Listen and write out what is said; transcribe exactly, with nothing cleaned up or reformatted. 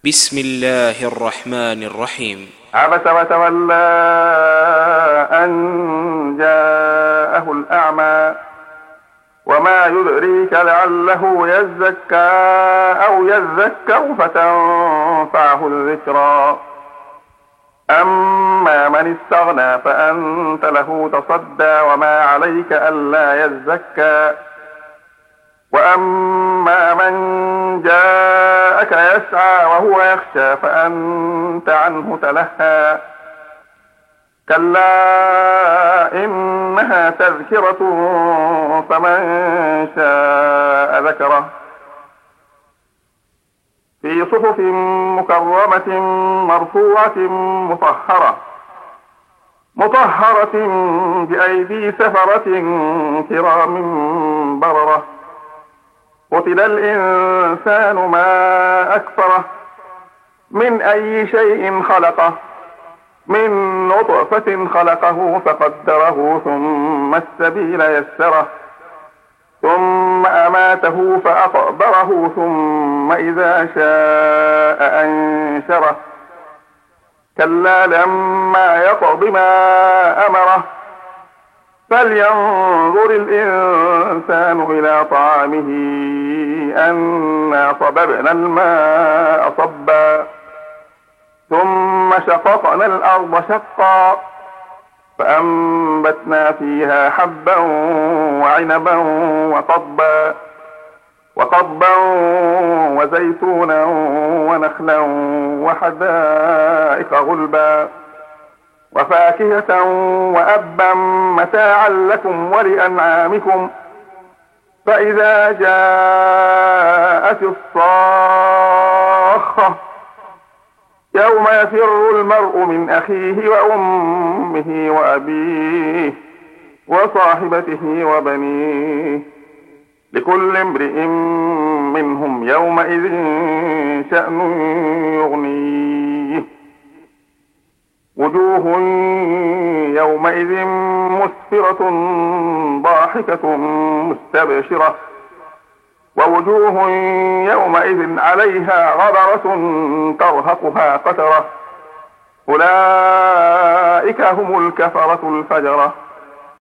بسم الله الرحمن الرحيم. عبس وتولى أن جاءه الأعمى وما يدريك لعله يزكى أو يذكر فتنفعه الذكرى أما من استغنى فأنت له تصدى وما عليك ألا يزكى وأما من جاءك يسعى وهو يخشى فأنت عنه تلهى كلا إنها تذكرة فمن شاء ذكره في صحف مكرمة مرفوعة مطهرة مطهرة بأيدي سفرة كرام بررة قتل الإنسان ما أكفره من أي شيء خلقه من نطفة خلقه فقدره ثم السبيل يسره ثم أماته فأقبره ثم إذا شاء أنشره كلا لما يقض ما أمره فلينظر الإنسان إلى طعامه أنا صببنا الماء صبا ثم شققنا الأرض شقا فأنبتنا فيها حبا وعنبا وقضبا وقضبا وزيتونا ونخلا وحدائق غلبا وفاكهة وأبا متاعا لكم ولأنعامكم فإذا جاءت الصاخة يوم يفر المرء من أخيه وأمه وأبيه وصاحبته وبنيه لكل امرئ منهم يومئذ شأن يغنيه وجوه يومئذ مسفرة ضاحكة مستبشرة ووجوه يومئذ عليها غبرة ترهقها قترة أولئك هم الكفرة الفجرة.